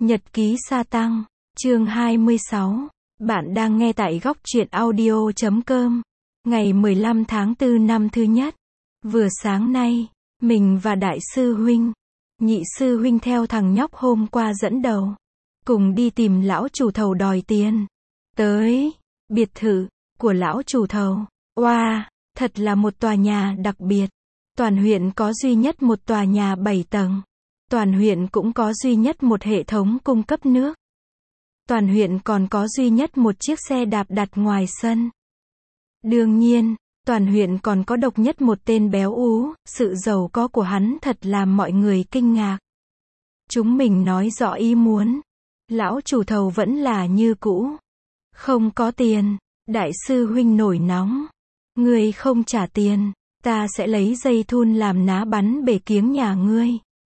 Nhật ký sa tăng, chương 26. Bạn đang nghe tại góc truyện audio.com. Ngày 15 tháng 4 năm thứ nhất. Vừa sáng nay, mình và đại sư huynh, nhị sư huynh theo thằng nhóc hôm qua dẫn đầu, cùng đi tìm lão chủ thầu đòi tiền. Tới biệt thự của lão chủ thầu. Wow, thật là một tòa nhà đặc biệt. Toàn huyện có duy nhất một tòa nhà 7 tầng. Toàn huyện cũng có duy nhất một hệ thống cung cấp nước. Toàn huyện còn có duy nhất một chiếc xe đạp đặt ngoài sân. Đương nhiên, toàn huyện còn có độc nhất một tên béo ú, sự giàu có của hắn thật làm mọi người kinh ngạc. Chúng mình nói rõ ý muốn. Lão chủ thầu vẫn là như cũ. Không có tiền. Đại sư huynh nổi nóng. Ngươi không trả tiền, ta sẽ lấy dây thun làm ná bắn bể kiếng nhà ngươi.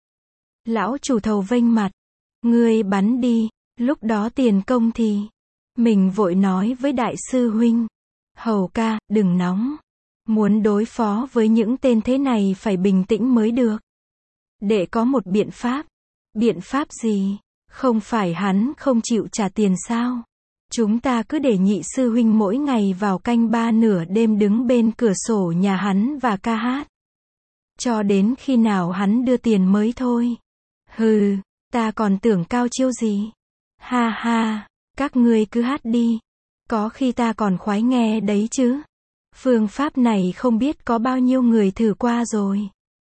Lão chủ thầu vênh mặt. Ngươi bắn đi, lúc đó tiền công thì. Mình vội nói với đại sư huynh. Hầu ca, đừng nóng. Muốn đối phó với những tên thế này phải bình tĩnh mới được. Để có một biện pháp. Biện pháp gì? Không phải hắn không chịu trả tiền sao? Chúng ta cứ để nhị sư huynh mỗi ngày vào canh 3 nửa đêm đứng bên cửa sổ nhà hắn và ca hát. Cho đến khi nào hắn đưa tiền mới thôi. Hừ, ta còn tưởng cao chiêu gì. Ha ha, các ngươi cứ hát đi. Có khi ta còn khoái nghe đấy chứ. Phương pháp này không biết có bao nhiêu người thử qua rồi.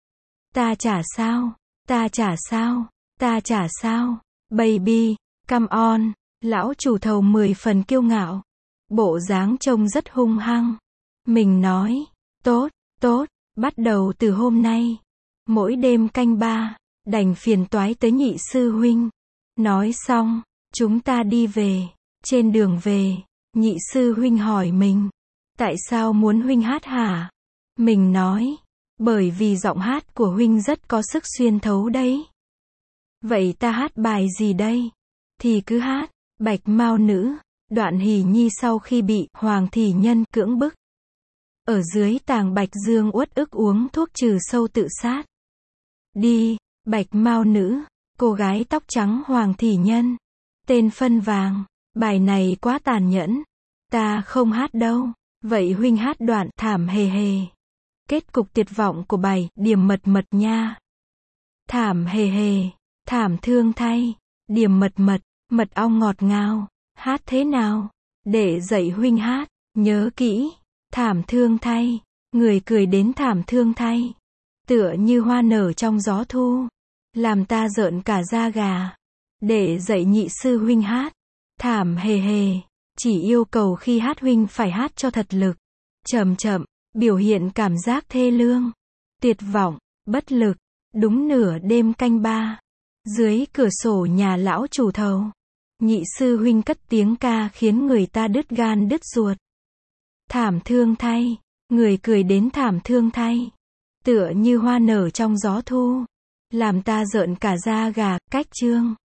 Ta trả sao? Ta trả sao? Ta trả sao? Baby, come on. Lão chủ thầu 10 phần kiêu ngạo. Bộ dáng trông rất hung hăng. Mình nói, tốt, tốt, bắt đầu từ hôm nay. Mỗi đêm canh 3, đành phiền toái tới nhị sư huynh. Nói xong, chúng ta đi về. Trên đường về, nhị sư huynh hỏi mình. Tại sao muốn huynh hát hả? Mình nói, bởi vì giọng hát của huynh rất có sức xuyên thấu đấy. Vậy ta hát bài gì đây? Thì cứ hát. Bạch Mao Nữ, đoạn Hỷ Nhi sau khi bị Hoàng Thị Nhân cưỡng bức. Ở dưới tàng Bạch Dương uất ức uống thuốc trừ sâu tự sát. Đi, Bạch Mao Nữ, cô gái tóc trắng Hoàng Thị Nhân. Tên phân vàng, bài này quá tàn nhẫn. Ta không hát đâu, vậy huynh hát đoạn thảm hề hề. Kết cục tuyệt vọng của bài Điềm mật mật nha. Thảm hề hề, thảm thương thay, điềm mật mật. Mật ong ngọt ngào, hát thế nào? Để dạy huynh hát, nhớ kỹ, thảm thương thay, người cười đến thảm thương thay. Tựa như hoa nở trong gió thu, làm ta rợn cả da gà. Để dạy nhị sư huynh hát, thảm hề hề, chỉ yêu cầu khi hát huynh phải hát cho thật lực. Chậm chậm, biểu hiện cảm giác thê lương, tuyệt vọng, bất lực, đúng nửa đêm canh 3. Dưới cửa sổ nhà lão chủ thầu, nhị sư huynh cất tiếng ca khiến người ta đứt gan đứt ruột. Thảm thương thay, người cười đến thảm thương thay. Tựa như hoa nở trong gió thu, làm ta rợn cả da gà. Cách chương